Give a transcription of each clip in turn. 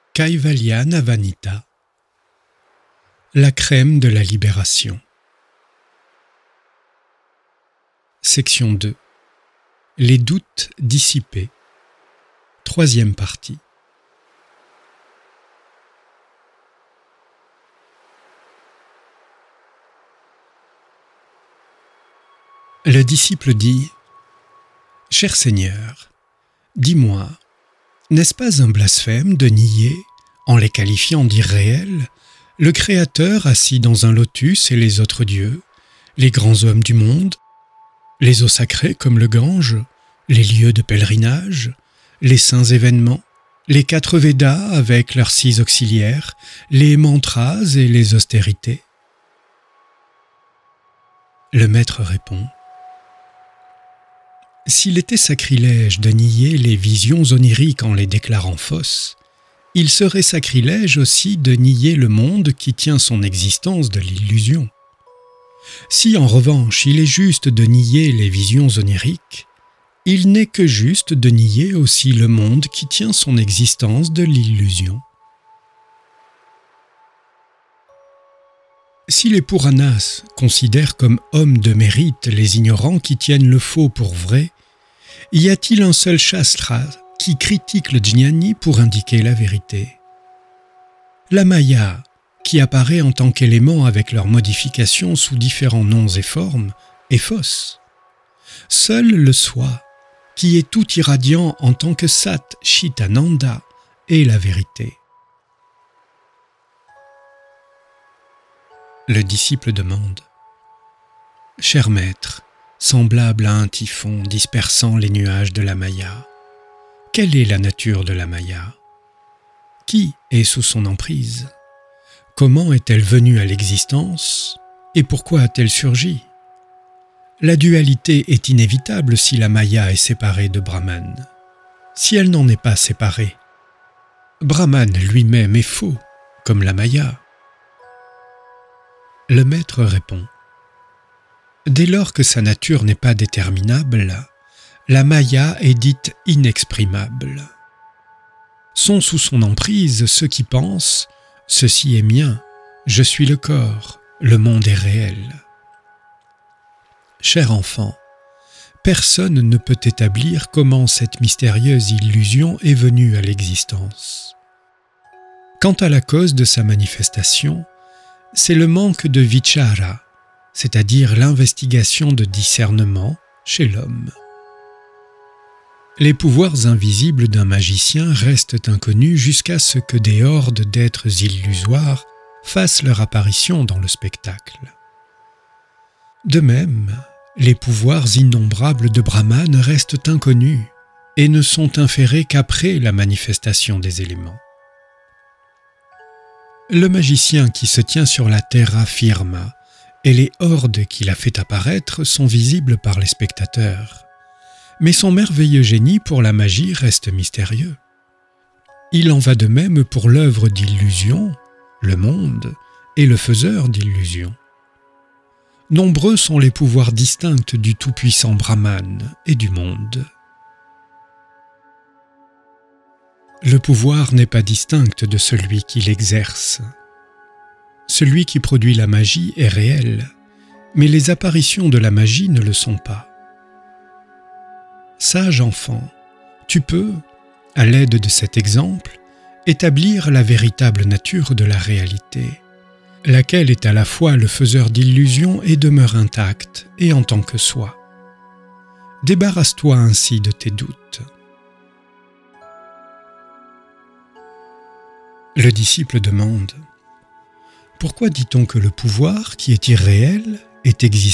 Kaivalya Navanita, la crème de la libération. Section 2. Les doutes dissipés. Troisième partie. Le disciple dit : « Cher Seigneur, dis-moi, n'est-ce pas un blasphème de nier, en les qualifiant d'irréels, le Créateur assis dans un lotus et les autres dieux, les grands hommes du monde, les eaux sacrées comme le Gange, les lieux de pèlerinage, les saints événements, les 4 Védas avec leurs 6 auxiliaires, les mantras et les austérités ?» Le maître répond : s'il était sacrilège de nier les visions oniriques en les déclarant fausses, il serait sacrilège aussi de nier le monde qui tient son existence de l'illusion. Si en revanche il est juste de nier les visions oniriques, il n'est que juste de nier aussi le monde qui tient son existence de l'illusion. Si les Puranas considèrent comme hommes de mérite les ignorants qui tiennent le faux pour vrai, y a-t-il un seul shastra qui critique le jnani pour indiquer la vérité ? La Maya, qui apparaît en tant qu'élément avec leurs modifications sous différents noms et formes, est fausse. Seul le soi, qui est tout irradiant en tant que Sat Chitananda, est la vérité. Le disciple demande : « Cher maître, semblable à un typhon dispersant les nuages de la Maya, quelle est la nature de la Maya ? Qui est sous son emprise ? Comment est-elle venue à l'existence et pourquoi a-t-elle surgi ? La dualité est inévitable si la Maya est séparée de Brahman. Si elle n'en est pas séparée, Brahman lui-même est faux, comme la Maya. » Le maître répond : dès lors que sa nature n'est pas déterminable, la Maya est dite inexprimable. Sont sous son emprise ceux qui pensent : ceci est mien, je suis le corps, le monde est réel. Cher enfant, personne ne peut établir comment cette mystérieuse illusion est venue à l'existence. Quant à la cause de sa manifestation, c'est le manque de vichara, c'est-à-dire l'investigation de discernement chez l'homme. Les pouvoirs invisibles d'un magicien restent inconnus jusqu'à ce que des hordes d'êtres illusoires fassent leur apparition dans le spectacle. De même, les pouvoirs innombrables de Brahman restent inconnus et ne sont inférés qu'après la manifestation des éléments. Le magicien qui se tient sur la terra firma et les hordes qu'il a fait apparaître sont visibles par les spectateurs, mais son merveilleux génie pour la magie reste mystérieux. Il en va de même pour l'œuvre d'illusion, le monde, et le faiseur d'illusions. Nombreux sont les pouvoirs distincts du tout-puissant Brahman et du monde. Le pouvoir n'est pas distinct de celui qui l'exerce. Celui qui produit la magie est réel, mais les apparitions de la magie ne le sont pas. Sage enfant, tu peux, à l'aide de cet exemple, établir la véritable nature de la réalité, laquelle est à la fois le faiseur d'illusions et demeure intacte et en tant que soi. Débarrasse-toi ainsi de tes doutes. Le disciple demande : pourquoi dit-on que le pouvoir, qui est irréel, est existant ?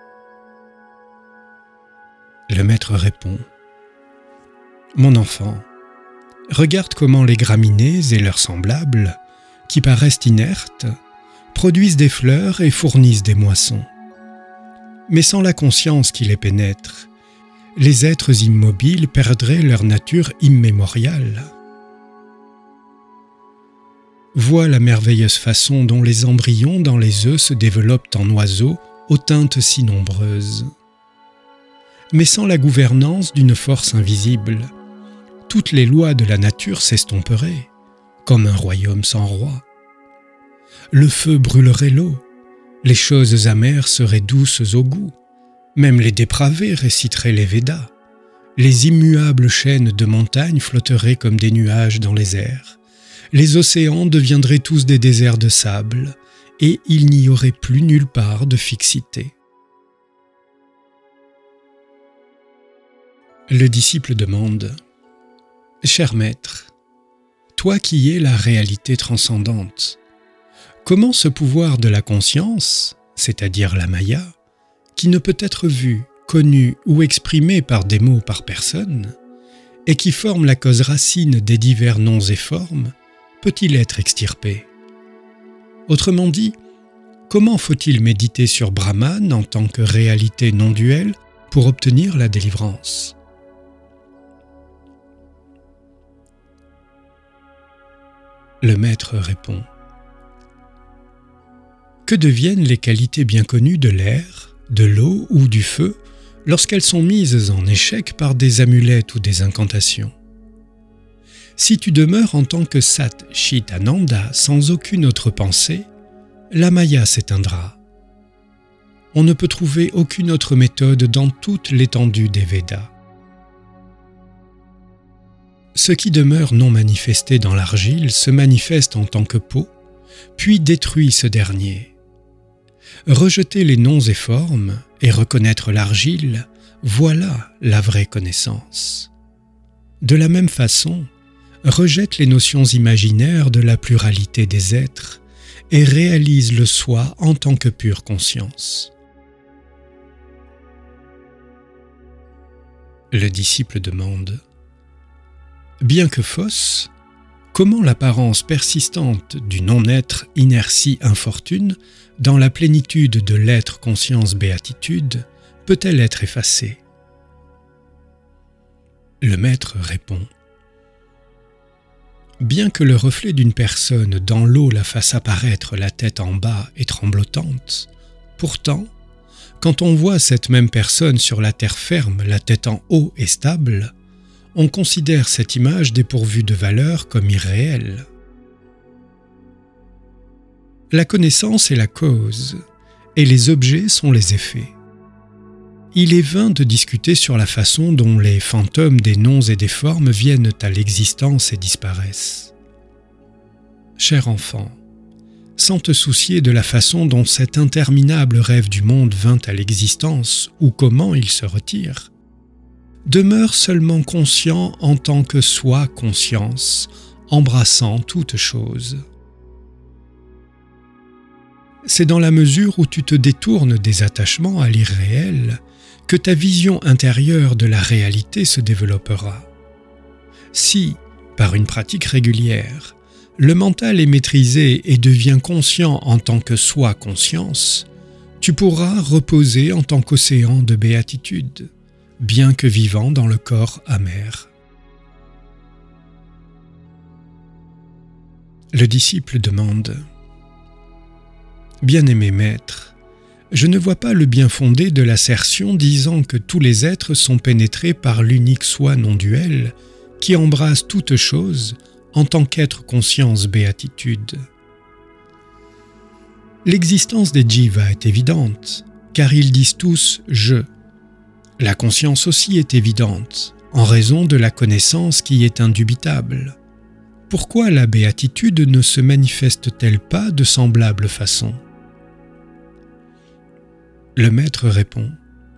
Le maître répond : mon enfant, regarde comment les graminées et leurs semblables, qui paraissent inertes, produisent des fleurs et fournissent des moissons. Mais sans la conscience qui les pénètre, les êtres immobiles perdraient leur nature immémoriale. Vois la merveilleuse façon dont les embryons dans les œufs se développent en oiseaux aux teintes si nombreuses. Mais sans la gouvernance d'une force invisible, toutes les lois de la nature s'estomperaient, comme un royaume sans roi. Le feu brûlerait l'eau, les choses amères seraient douces au goût, même les dépravés réciteraient les Védas, les immuables chaînes de montagnes flotteraient comme des nuages dans les airs, les océans deviendraient tous des déserts de sable, et il n'y aurait plus nulle part de fixité. Le disciple demande « Cher maître, toi qui es la réalité transcendante, comment ce pouvoir de la conscience, c'est-à-dire la Maya, qui ne peut être vu, connu ou exprimé par des mots par personne, et qui forme la cause racine des divers noms et formes, peut-il être extirpé? Autrement dit, comment faut-il méditer sur Brahman en tant que réalité non duelle pour obtenir la délivrance? Le maître répond : que deviennent les qualités bien connues de l'air, de l'eau ou du feu lorsqu'elles sont mises en échec par des amulettes ou des incantations? Si tu demeures en tant que Sat Chit Ananda sans aucune autre pensée, la Maya s'éteindra. On ne peut trouver aucune autre méthode dans toute l'étendue des Védas. Ce qui demeure non manifesté dans l'argile se manifeste en tant que peau, puis détruit ce dernier. Rejeter les noms et formes et reconnaître l'argile, voilà la vraie connaissance. De la même façon, rejette les notions imaginaires de la pluralité des êtres et réalise le soi en tant que pure conscience. Le disciple demande : bien que fausse, comment l'apparence persistante du non-être inertie infortune dans la plénitude de l'être conscience béatitude peut-elle être effacée? Le maître répond : bien que le reflet d'une personne dans l'eau la fasse apparaître la tête en bas et tremblotante, pourtant, quand on voit cette même personne sur la terre ferme, la tête en haut et stable, on considère cette image dépourvue de valeur comme irréelle. La connaissance est la cause, et les objets sont les effets. Il est vain de discuter sur la façon dont les fantômes des noms et des formes viennent à l'existence et disparaissent. Cher enfant, sans te soucier de la façon dont cet interminable rêve du monde vint à l'existence ou comment il se retire, demeure seulement conscient en tant que soi-conscience, embrassant toute chose. C'est dans la mesure où tu te détournes des attachements à l'irréel que ta vision intérieure de la réalité se développera. Si, par une pratique régulière, le mental est maîtrisé et devient conscient en tant que soi-conscience, tu pourras reposer en tant qu'océan de béatitude, bien que vivant dans le corps amer. Le disciple demande : bien-aimé maître, je ne vois pas le bien fondé de l'assertion disant que tous les êtres sont pénétrés par l'unique soi non-duel qui embrasse toute chose en tant qu'être conscience béatitude. L'existence des jivas est évidente, car ils disent tous « je ». La conscience aussi est évidente, en raison de la connaissance qui est indubitable. Pourquoi la béatitude ne se manifeste-t-elle pas de semblable façon? Le maître répond :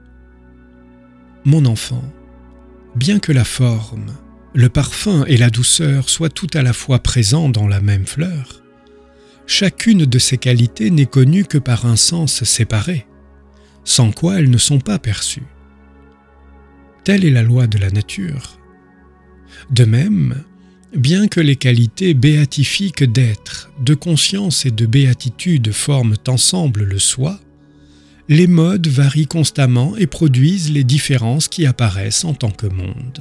mon enfant, bien que la forme, le parfum et la douceur soient tout à la fois présents dans la même fleur, chacune de ces qualités n'est connue que par un sens séparé, sans quoi elles ne sont pas perçues. Telle est la loi de la nature. De même, bien que les qualités béatifiques d'être, de conscience et de béatitude forment ensemble le soi, les modes varient constamment et produisent les différences qui apparaissent en tant que monde.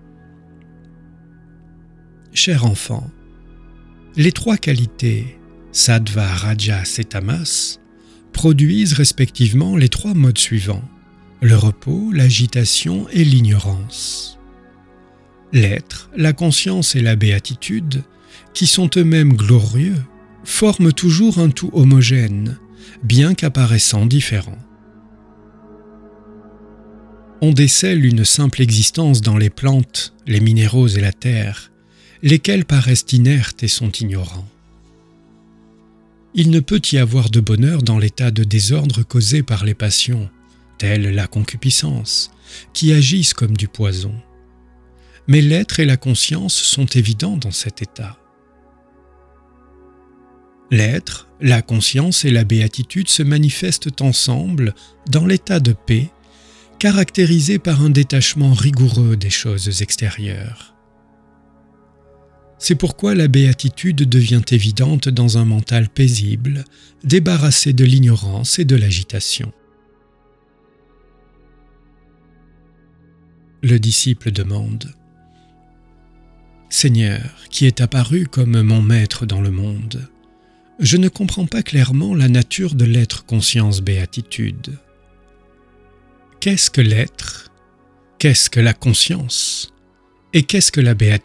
Cher enfant, les trois qualités, sattva, rajas et tamas, produisent respectivement les trois modes suivants: le repos, l'agitation et l'ignorance. L'être, la conscience et la béatitude qui sont eux-mêmes glorieux, forment toujours un tout homogène, bien qu'apparaissant différent. On décèle une simple existence dans les plantes, les minéraux et la terre, lesquels paraissent inertes et sont ignorants. Il ne peut y avoir de bonheur dans l'état de désordre causé par les passions, telles la concupiscence, qui agissent comme du poison. Mais l'être et la conscience sont évidents dans cet état. L'être, la conscience et la béatitude se manifestent ensemble dans l'état de paix, caractérisé par un détachement rigoureux des choses extérieures. C'est pourquoi la béatitude devient évidente dans un mental paisible, débarrassé de l'ignorance et de l'agitation. Le disciple demande : « Seigneur, qui est apparu comme mon maître dans le monde, je ne comprends pas clairement la nature de l'être conscience béatitude. Qu'est-ce que l'être ? Qu'est-ce que la conscience ? Et qu'est-ce que la béatitude ? »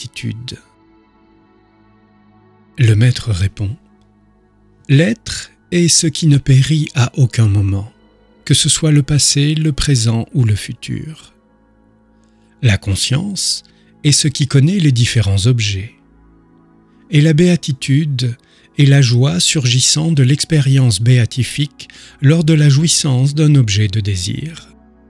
Le maître répond : « L'être est ce qui ne périt à aucun moment, que ce soit le passé, le présent ou le futur. La conscience est ce qui connaît les différents objets. Et la béatitude est la joie surgissant de l'expérience béatifique lors de la jouissance d'un objet de désir. »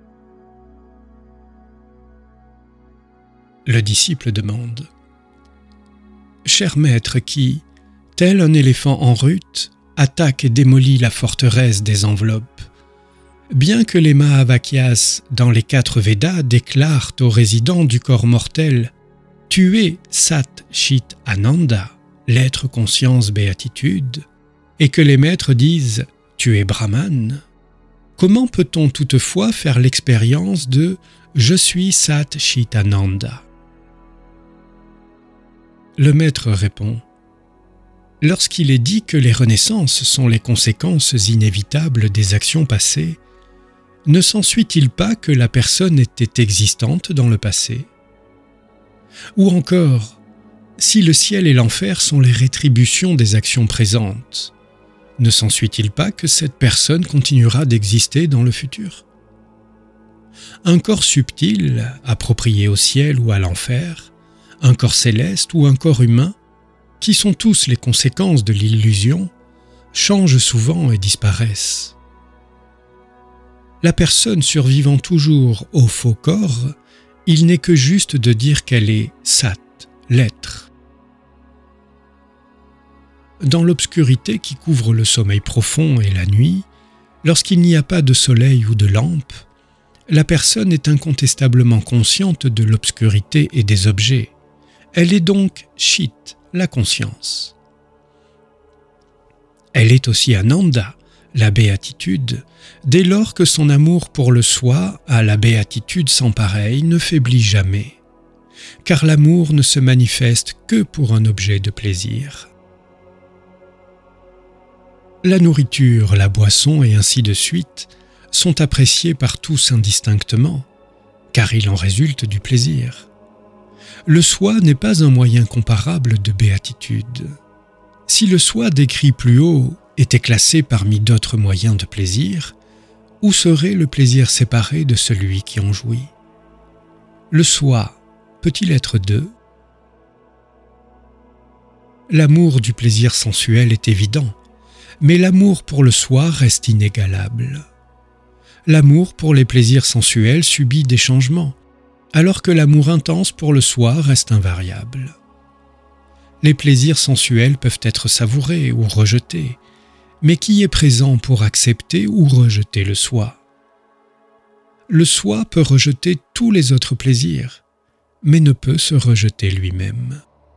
Le disciple demande : « Cher maître qui, tel un éléphant en rut, attaque et démolit la forteresse des enveloppes, bien que les Mahavakyas dans les 4 Védas déclarent aux résidents du corps mortel « Tuer Sat Chit Ananda », l'être conscience béatitude, et que les maîtres disent « Tu es Brahman », comment peut-on toutefois faire l'expérience de « Je suis Sat Chit Ananda » ? Le maître répond : « Lorsqu'il est dit que les renaissances sont les conséquences inévitables des actions passées, ne s'ensuit-il pas que la personne était existante dans le passé ? Ou encore, si le ciel et l'enfer sont les rétributions des actions présentes, ne s'ensuit-il pas que cette personne continuera d'exister dans le futur ? Un corps subtil, approprié au ciel ou à l'enfer, un corps céleste ou un corps humain, qui sont tous les conséquences de l'illusion, changent souvent et disparaissent. La personne survivant toujours au faux corps, il n'est que juste de dire qu'elle est sat, l'être. Dans l'obscurité qui couvre le sommeil profond et la nuit, lorsqu'il n'y a pas de soleil ou de lampe, la personne est incontestablement consciente de l'obscurité et des objets. Elle est donc Chit, la conscience. Elle est aussi Ananda, la béatitude, dès lors que son amour pour le soi à la béatitude sans pareil ne faiblit jamais, car l'amour ne se manifeste que pour un objet de plaisir. La nourriture, la boisson et ainsi de suite sont appréciés par tous indistinctement, car il en résulte du plaisir. Le soi n'est pas un moyen comparable de béatitude. Si le soi décrit plus haut était classé parmi d'autres moyens de plaisir, où serait le plaisir séparé de celui qui en jouit ? Le soi peut-il être deux ? L'amour du plaisir sensuel est évident, mais l'amour pour le soi reste inégalable. L'amour pour les plaisirs sensuels subit des changements, alors que l'amour intense pour le soi reste invariable. Les plaisirs sensuels peuvent être savourés ou rejetés, mais qui est présent pour accepter ou rejeter le soi ? Le soi peut rejeter tous les autres plaisirs, mais ne peut se rejeter lui-même.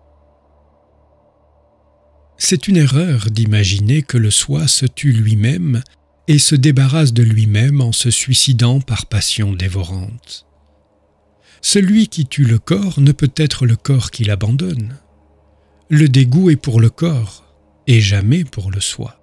C'est une erreur d'imaginer que le soi se tue lui-même et se débarrasse de lui-même en se suicidant par passion dévorante. Celui qui tue le corps ne peut être le corps qui l'abandonne. Le dégoût est pour le corps et jamais pour le soi.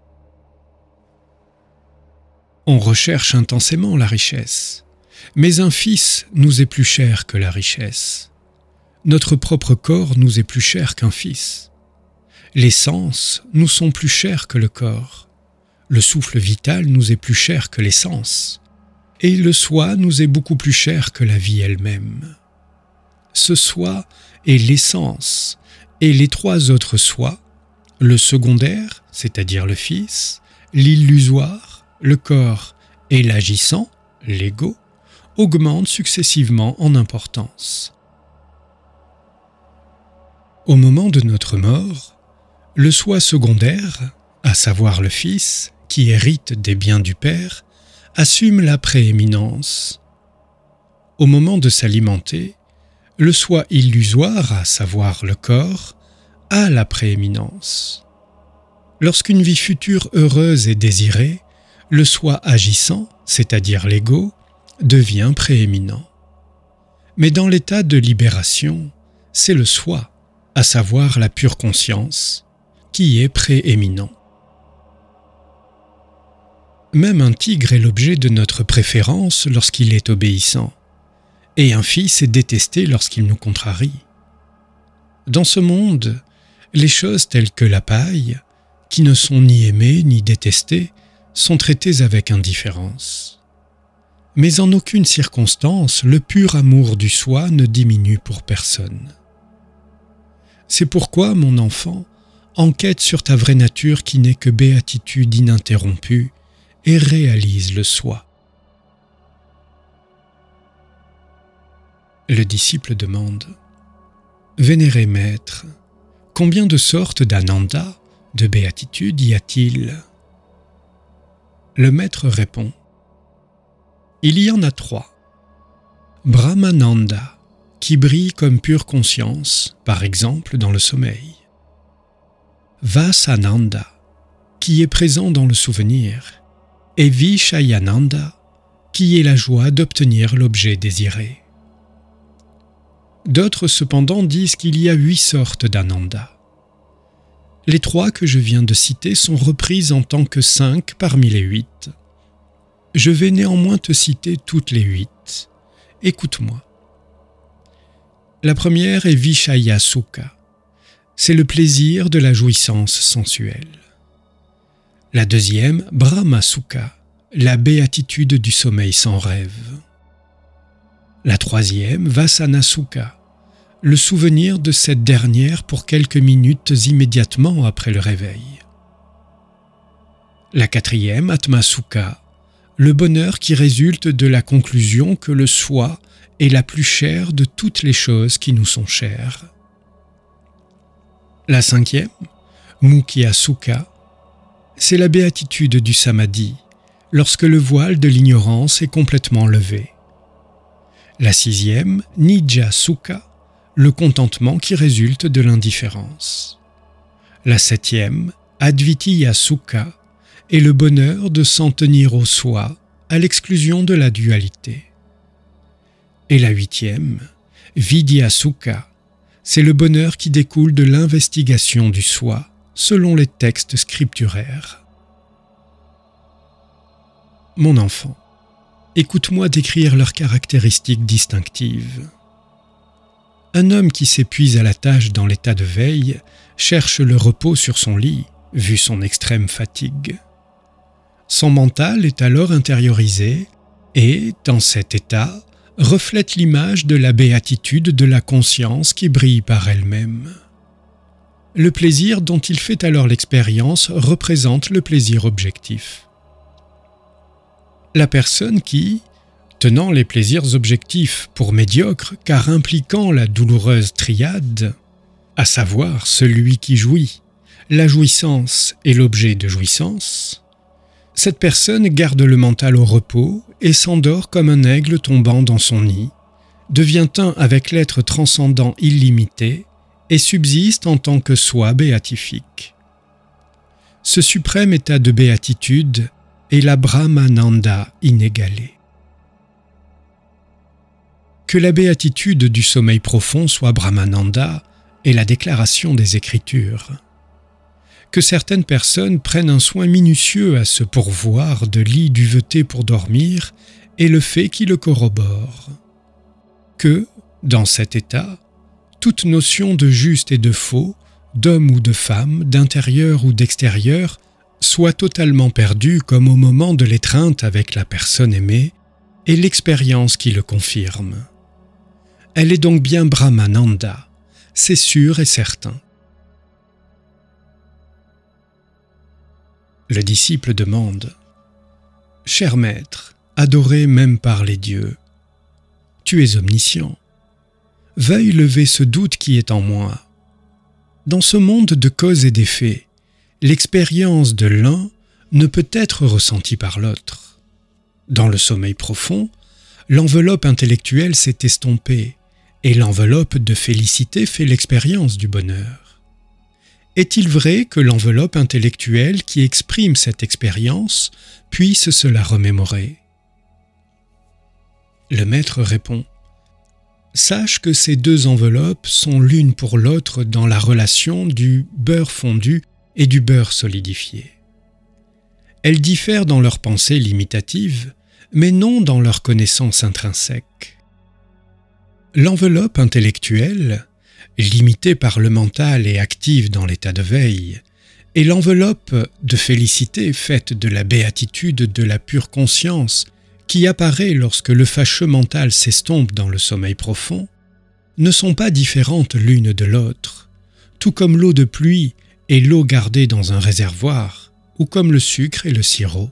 On recherche intensément la richesse, mais un fils nous est plus cher que la richesse. Notre propre corps nous est plus cher qu'un fils. Les sens nous sont plus chers que le corps. Le souffle vital nous est plus cher que les sens. Et le soi nous est beaucoup plus cher que la vie elle-même. Ce soi est l'essence, et les trois autres soi, le secondaire, c'est-à-dire le Fils, l'illusoire, le corps, et l'agissant, l'ego, augmentent successivement en importance. Au moment de notre mort, le soi secondaire, à savoir le Fils, qui hérite des biens du Père, assume la prééminence. Au moment de s'alimenter, le soi illusoire, à savoir le corps, a la prééminence. Lorsqu'une vie future heureuse est désirée, le soi agissant, c'est-à-dire l'ego, devient prééminent. Mais dans l'état de libération, c'est le soi, à savoir la pure conscience, qui est prééminent. Même un tigre est l'objet de notre préférence lorsqu'il est obéissant, et un fils est détesté lorsqu'il nous contrarie. Dans ce monde, les choses telles que la paille, qui ne sont ni aimées ni détestées, sont traitées avec indifférence. Mais en aucune circonstance, le pur amour du soi ne diminue pour personne. C'est pourquoi, mon enfant, enquête sur ta vraie nature qui n'est que béatitude ininterrompue et réalise le soi. Le disciple demande « Vénéré maître, combien de sortes d'ananda, de béatitude y a-t-il » Le maître répond « Il y en a 3. Brahmananda, qui brille comme pure conscience, par exemple dans le sommeil. Vasananda, qui est présent dans le souvenir, et Vishayananda, qui est la joie d'obtenir l'objet désiré. D'autres cependant disent qu'il y a 8 sortes d'ananda. Les 3 que je viens de citer sont reprises en tant que 5 parmi les 8. Je vais néanmoins te citer toutes les 8. Écoute-moi. La première est Vishaya Sukha. C'est le plaisir de la jouissance sensuelle. La deuxième, Brahma Sukha, la béatitude du sommeil sans rêve. La troisième, Vasana Sukha, le souvenir de cette dernière pour quelques minutes immédiatement après le réveil. La quatrième, Atma Sukha, le bonheur qui résulte de la conclusion que le soi est la plus chère de toutes les choses qui nous sont chères. La cinquième, Mukhya Sukha, c'est la béatitude du samadhi, lorsque le voile de l'ignorance est complètement levé. La sixième, Nija Sukha, le contentement qui résulte de l'indifférence. La septième, Advitiya Sukha, est le bonheur de s'en tenir au soi, à l'exclusion de la dualité. Et la huitième, Vidya Sukha, c'est le bonheur qui découle de l'investigation du soi, selon les textes scripturaires. Mon enfant, écoute-moi décrire leurs caractéristiques distinctives. Un homme qui s'épuise à la tâche dans l'état de veille cherche le repos sur son lit, vu son extrême fatigue. Son mental est alors intériorisé et, dans cet état, reflète l'image de la béatitude de la conscience qui brille par elle-même. Le plaisir dont il fait alors l'expérience représente le plaisir objectif. La personne qui, tenant les plaisirs objectifs pour médiocres car impliquant la douloureuse triade, à savoir celui qui jouit, la jouissance et l'objet de jouissance, cette personne garde le mental au repos et s'endort comme un aigle tombant dans son nid, devient un avec l'être transcendant illimité et subsiste en tant que soi béatifique. Ce suprême état de béatitude est la Brahmananda inégalée. Que la béatitude du sommeil profond soit Brahmananda est la déclaration des Écritures. Que certaines personnes prennent un soin minutieux à se pourvoir de lits duvetés pour dormir est le fait qui le corrobore. Que, dans cet état, toute notion de juste et de faux d'homme ou de femme, d'intérieur ou d'extérieur, soit totalement perdu comme au moment de l'étreinte avec la personne aimée, et l'expérience qui le confirme. Elle est donc bien Brahmananda, c'est sûr et certain. Le disciple demande « Cher maître, adoré même par les dieux, tu es omniscient. Veuille lever ce doute qui est en moi. Dans ce monde de causes et d'effets, l'expérience de l'un ne peut être ressentie par l'autre. Dans le sommeil profond, l'enveloppe intellectuelle s'est estompée et l'enveloppe de félicité fait l'expérience du bonheur. Est-il vrai que l'enveloppe intellectuelle qui exprime cette expérience puisse se la remémorer ? Le maître répond « Sache que ces deux enveloppes sont l'une pour l'autre dans la relation du beurre fondu et du beurre solidifié. Elles diffèrent dans leur pensée limitative, mais non dans leur connaissance intrinsèque. L'enveloppe intellectuelle, limitée par le mental et active dans l'état de veille, et l'enveloppe de félicité faite de la béatitude de la pure conscience qui apparaît lorsque le fâcheux mental s'estompe dans le sommeil profond, ne sont pas différentes l'une de l'autre, tout comme l'eau de pluie et l'eau gardée dans un réservoir, ou comme le sucre et le sirop.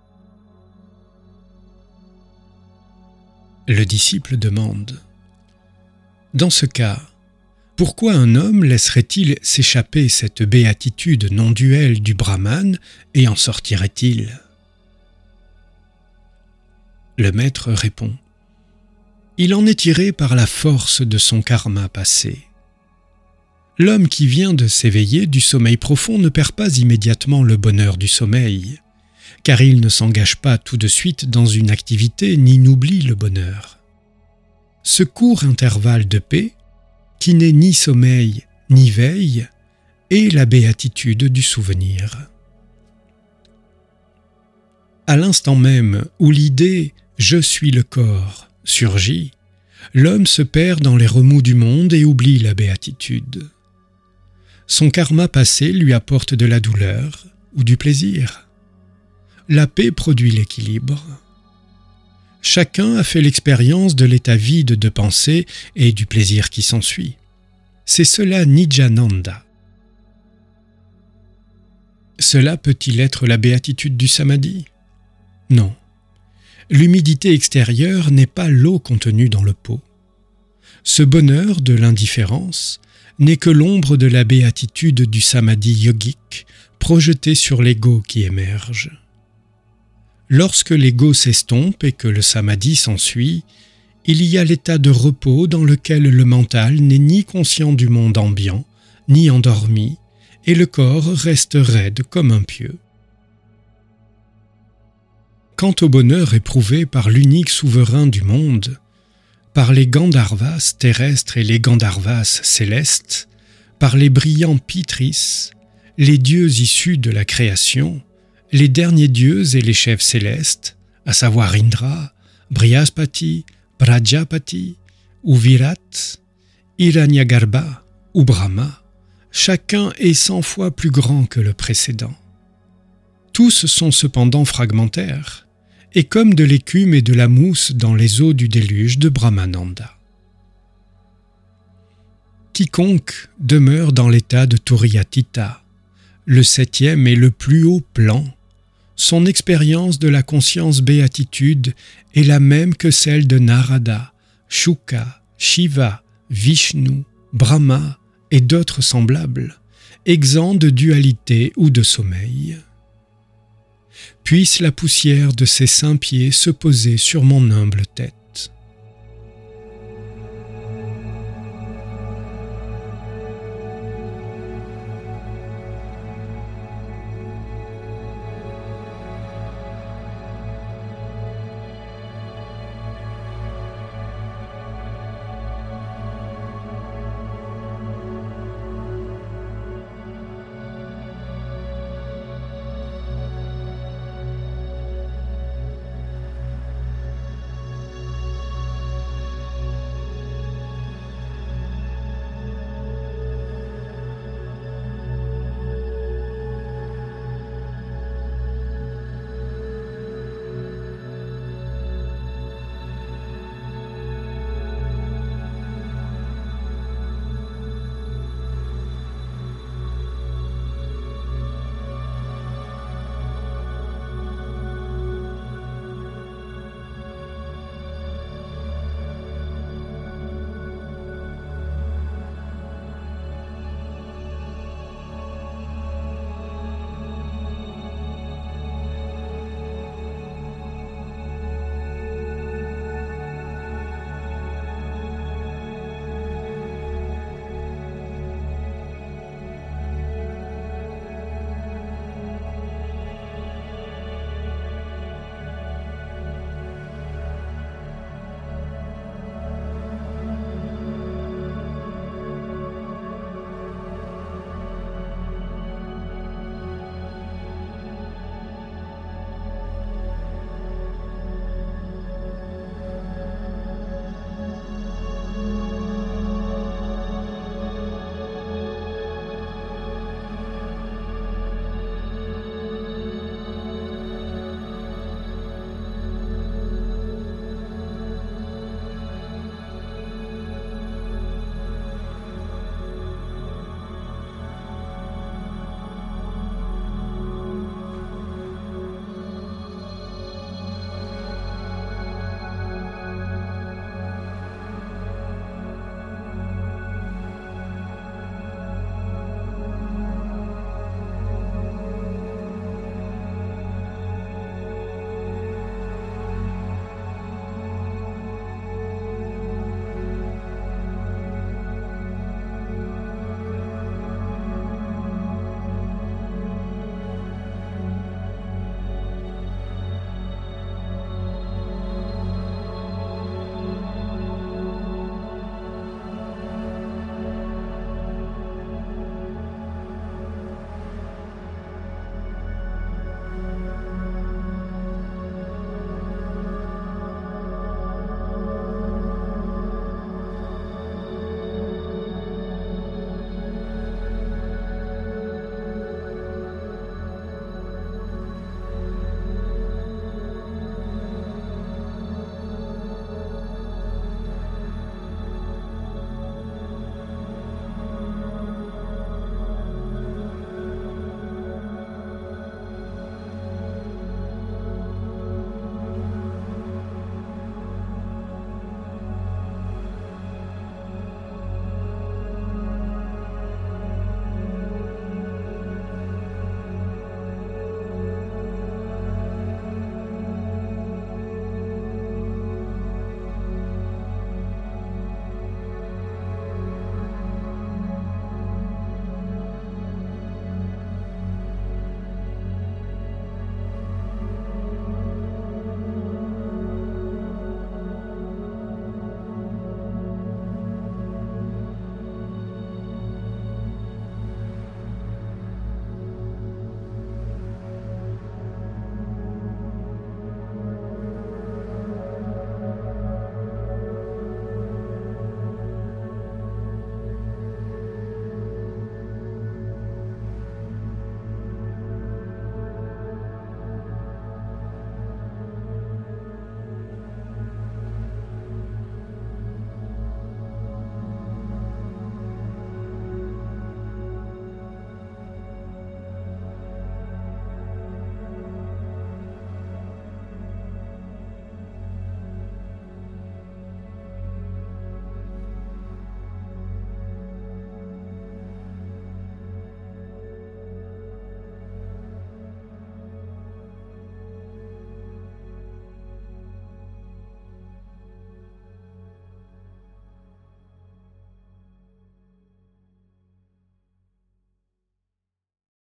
Le disciple demande « Dans ce cas, pourquoi un homme laisserait-il s'échapper cette béatitude non duelle du Brahman et en sortirait-il » Le maître répond « Il en est tiré par la force de son karma passé. L'homme qui vient de s'éveiller du sommeil profond ne perd pas immédiatement le bonheur du sommeil, car il ne s'engage pas tout de suite dans une activité ni n'oublie le bonheur. Ce court intervalle de paix, qui n'est ni sommeil ni veille, est la béatitude du souvenir. À l'instant même où l'idée « je suis le corps » surgit, l'homme se perd dans les remous du monde et oublie la béatitude. Son karma passé lui apporte de la douleur ou du plaisir. La paix produit l'équilibre. Chacun a fait l'expérience de l'état vide de pensée et du plaisir qui s'ensuit. C'est cela Nityananda. Cela peut-il être la béatitude du samadhi ? Non. L'humidité extérieure n'est pas l'eau contenue dans le pot. Ce bonheur de l'indifférence n'est que l'ombre de la béatitude du samadhi yogique projetée sur l'ego qui émerge. Lorsque l'ego s'estompe et que le samadhi s'ensuit, il y a l'état de repos dans lequel le mental n'est ni conscient du monde ambiant, ni endormi, et le corps reste raide comme un pieu. Quant au bonheur éprouvé par l'unique souverain du monde, par les Gandharvas terrestres et les Gandharvas célestes, par les brillants Pitris, les dieux issus de la création, les derniers dieux et les chefs célestes, à savoir Indra, Brihaspati, Prajapati ou Virat, Hiranyagarbha ou Brahma, chacun est 100 fois plus grand que le précédent. Tous sont cependant fragmentaires, et comme de l'écume et de la mousse dans les eaux du déluge de Brahmananda. Quiconque demeure dans l'état de Turiyatita, le 7e et le plus haut plan, son expérience de la conscience béatitude est la même que celle de Narada, Shuka, Shiva, Vishnu, Brahma et d'autres semblables, exempts de dualité ou de sommeil. Puisse la poussière de ces saints pieds se poser sur mon humble tête.